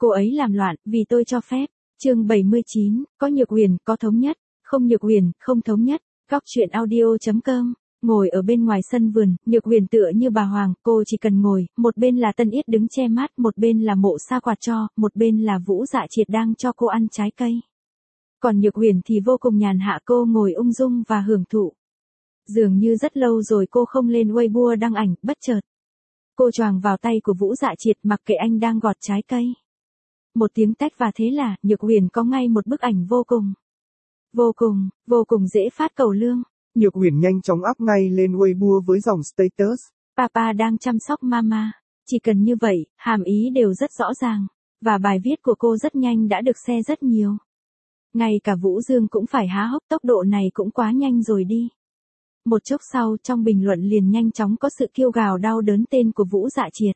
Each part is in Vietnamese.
Cô ấy làm loạn, vì tôi cho phép. Chương 79, có Nhược Huyền, có thống nhất, không Nhược Huyền, không thống nhất. Góc truyện audio.com. Ngồi ở bên ngoài sân vườn, Nhược Huyền tựa như bà Hoàng, cô chỉ cần ngồi, một bên là Tân Yết đứng che mát, một bên là Mộ Sa quạt cho, một bên là Vũ Dạ Triệt đang cho cô ăn trái cây. Còn Nhược Huyền thì vô cùng nhàn hạ, cô ngồi ung dung và hưởng thụ. Dường như rất lâu rồi cô không lên Weibo đăng ảnh, bất chợt. Cô choàng vào tay của Vũ Dạ Triệt mặc kệ anh đang gọt trái cây. Một tiếng tách và thế là, Nhược Huyền có ngay một bức ảnh vô cùng dễ phát cầu lương. Nhược Huyền nhanh chóng up ngay lên Weibo với dòng status. Papa đang chăm sóc mama. Chỉ cần như vậy, hàm ý đều rất rõ ràng. Và bài viết của cô rất nhanh đã được share rất nhiều. Ngay cả Vũ Dương cũng phải há hốc, tốc độ này cũng quá nhanh rồi đi. Một chốc sau, trong bình luận liền nhanh chóng có sự kêu gào đau đớn tên của Vũ Dạ Triệt.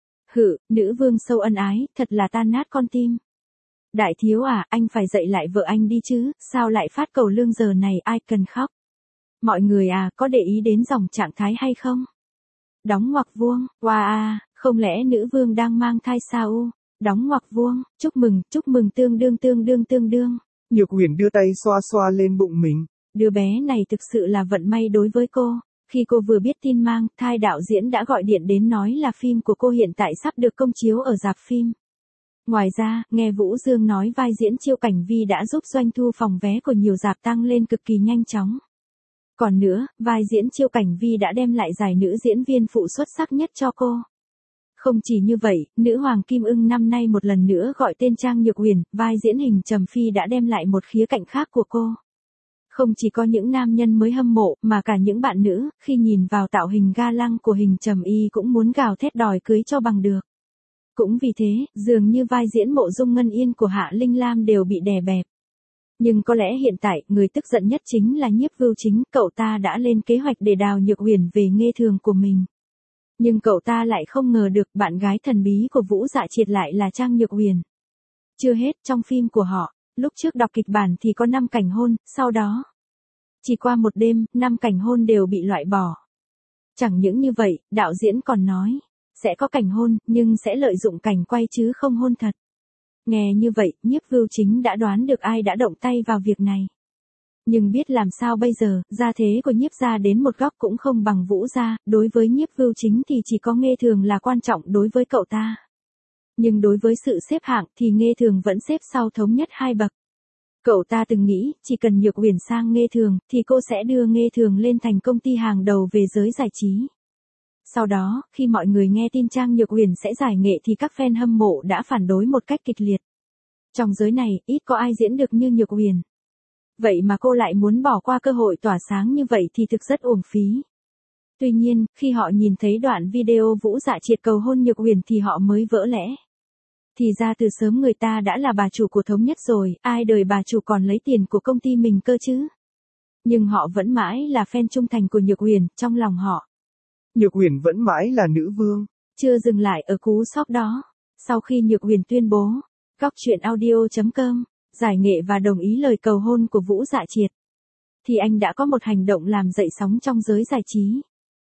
Nữ vương sâu ân ái, thật là tan nát con tim. Đại thiếu à, anh phải dạy lại vợ anh đi chứ, sao lại phát cầu lương giờ này, ai cần khóc. Mọi người à, có để ý đến dòng trạng thái hay không? Đóng ngoặc vuông, wow à, không lẽ nữ vương đang mang thai sao? Đóng ngoặc vuông, chúc mừng tương đương. Nhược Huyền đưa tay xoa xoa lên bụng mình. Đứa bé này thực sự là vận may đối với cô. Khi cô vừa biết tin mang thai, đạo diễn đã gọi điện đến nói là phim của cô hiện tại sắp được công chiếu ở rạp phim. Ngoài ra, nghe Vũ Dương nói vai diễn Chiêu Cảnh Vi đã giúp doanh thu phòng vé của nhiều rạp tăng lên cực kỳ nhanh chóng. Còn nữa, vai diễn Chiêu Cảnh Vi đã đem lại giải nữ diễn viên phụ xuất sắc nhất cho cô. Không chỉ như vậy, nữ hoàng Kim Ưng năm nay một lần nữa gọi tên Trang Nhược Huyền, vai diễn Hình Trầm Phi đã đem lại một khía cạnh khác của cô. Không chỉ có những nam nhân mới hâm mộ, mà cả những bạn nữ, khi nhìn vào tạo hình ga lăng của Hình Trầm Y cũng muốn gào thét đòi cưới cho bằng được. Cũng vì thế, dường như vai diễn Mộ Dung Ngân Yên của Hạ Linh Lam đều bị đè bẹp. Nhưng có lẽ hiện tại, người tức giận nhất chính là Nhiếp Vưu Chính, cậu ta đã lên kế hoạch để đào Nhược Huyền về nghê thường của mình. Nhưng cậu ta lại không ngờ được bạn gái thần bí của Vũ Dạ Triệt lại là Trang Nhược Huyền. Chưa hết, trong phim của họ, lúc trước đọc kịch bản thì có 5 cảnh hôn, sau đó, chỉ qua một đêm, 5 cảnh hôn đều bị loại bỏ. Chẳng những như vậy, đạo diễn còn nói, sẽ có cảnh hôn, nhưng sẽ lợi dụng cảnh quay chứ không hôn thật. Nghe như vậy, Nhiếp Vưu Chính đã đoán được ai đã động tay vào việc này. Nhưng biết làm sao bây giờ, gia thế của Nhiếp gia đến một góc cũng không bằng Vũ gia, đối với Nhiếp Vưu Chính thì chỉ có nghê thường là quan trọng đối với cậu ta. Nhưng đối với sự xếp hạng thì nghê thường vẫn xếp sau thống nhất 2 bậc. Cậu ta từng nghĩ, chỉ cần Nhược Huyền sang nghê thường, thì cô sẽ đưa nghê thường lên thành công ty hàng đầu về giới giải trí. Sau đó, khi mọi người nghe tin Trang Nhược Huyền sẽ giải nghệ thì các fan hâm mộ đã phản đối một cách kịch liệt. Trong giới này, ít có ai diễn được như Nhược Huyền. Vậy mà cô lại muốn bỏ qua cơ hội tỏa sáng như vậy thì thực rất uổng phí. Tuy nhiên, khi họ nhìn thấy đoạn video Vũ Dạ Triệt cầu hôn Nhược Huyền thì họ mới vỡ lẽ. Thì ra từ sớm người ta đã là bà chủ của thống nhất rồi, ai đời bà chủ còn lấy tiền của công ty mình cơ chứ. Nhưng họ vẫn mãi là fan trung thành của Nhược Huyền, trong lòng họ. Nhược Huyền vẫn mãi là nữ vương. Chưa dừng lại ở cú sốc đó. Sau khi Nhược Huyền tuyên bố, góc truyện audio.com, giải nghệ và đồng ý lời cầu hôn của Vũ Dạ Triệt, thì anh đã có một hành động làm dậy sóng trong giới giải trí.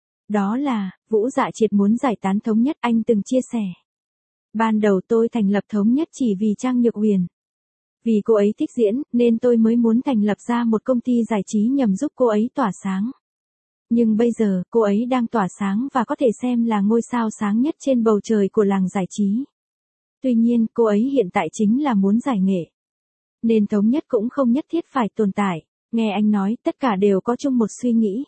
Đó là, Vũ Dạ Triệt muốn giải tán thống nhất, anh từng chia sẻ. Ban đầu tôi thành lập thống nhất chỉ vì Trang Nhược Huyền. Vì cô ấy thích diễn, nên tôi mới muốn thành lập ra một công ty giải trí nhằm giúp cô ấy tỏa sáng. Nhưng bây giờ, cô ấy đang tỏa sáng và có thể xem là ngôi sao sáng nhất trên bầu trời của làng giải trí. Tuy nhiên, cô ấy hiện tại chính là muốn giải nghệ. Nên thống nhất cũng không nhất thiết phải tồn tại. Nghe anh nói, tất cả đều có chung một suy nghĩ.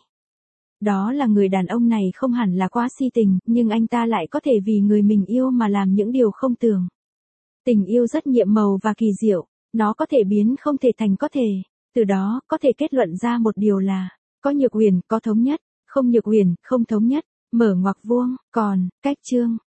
Đó là người đàn ông này không hẳn là quá si tình, nhưng anh ta lại có thể vì người mình yêu mà làm những điều không tưởng. Tình yêu rất nhiệm màu và kỳ diệu, nó có thể biến không thể thành có thể. Từ đó, có thể kết luận ra một điều là, có Nhược Huyền, có thống nhất, không Nhược Huyền, không thống nhất, mở ngoặc vuông, còn, cách chương.